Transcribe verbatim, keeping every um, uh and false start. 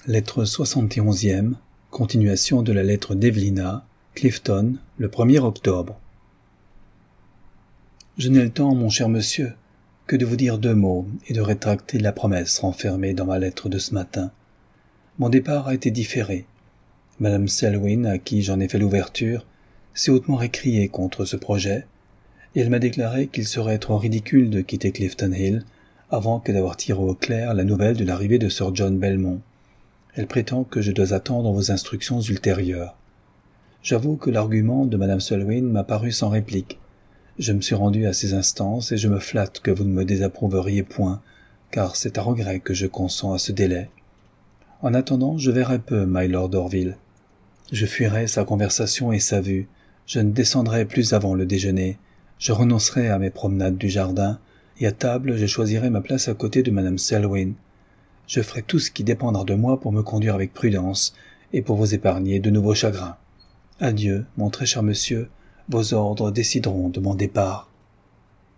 Lettre soixante et onzième, continuation de la lettre d'Evelina, Clifton, le premier octobre. Je n'ai le temps, mon cher monsieur, que de vous dire deux mots et de rétracter la promesse renfermée dans ma lettre de ce matin. Mon départ a été différé. Madame Selwyn, à qui j'en ai fait l'ouverture, s'est hautement récriée contre ce projet, et elle m'a déclaré qu'il serait trop ridicule de quitter Clifton Hill avant que d'avoir tiré au clair la nouvelle de l'arrivée de Sir John Belmont. Elle prétend que je dois attendre vos instructions ultérieures. J'avoue que l'argument de Madame Selwyn m'a paru sans réplique. Je me suis rendu à ses instances et je me flatte que vous ne me désapprouveriez point, car c'est à regret que je consens à ce délai. En attendant, je verrai peu Mylord d'Orville. Je fuirai sa conversation et sa vue. Je ne descendrai plus avant le déjeuner. Je renoncerai à mes promenades du jardin, et à table je choisirai ma place à côté de Madame Selwyn. Je ferai tout ce qui dépendra de moi pour me conduire avec prudence et pour vous épargner de nouveaux chagrins. Adieu, mon très cher monsieur, vos ordres décideront de mon départ.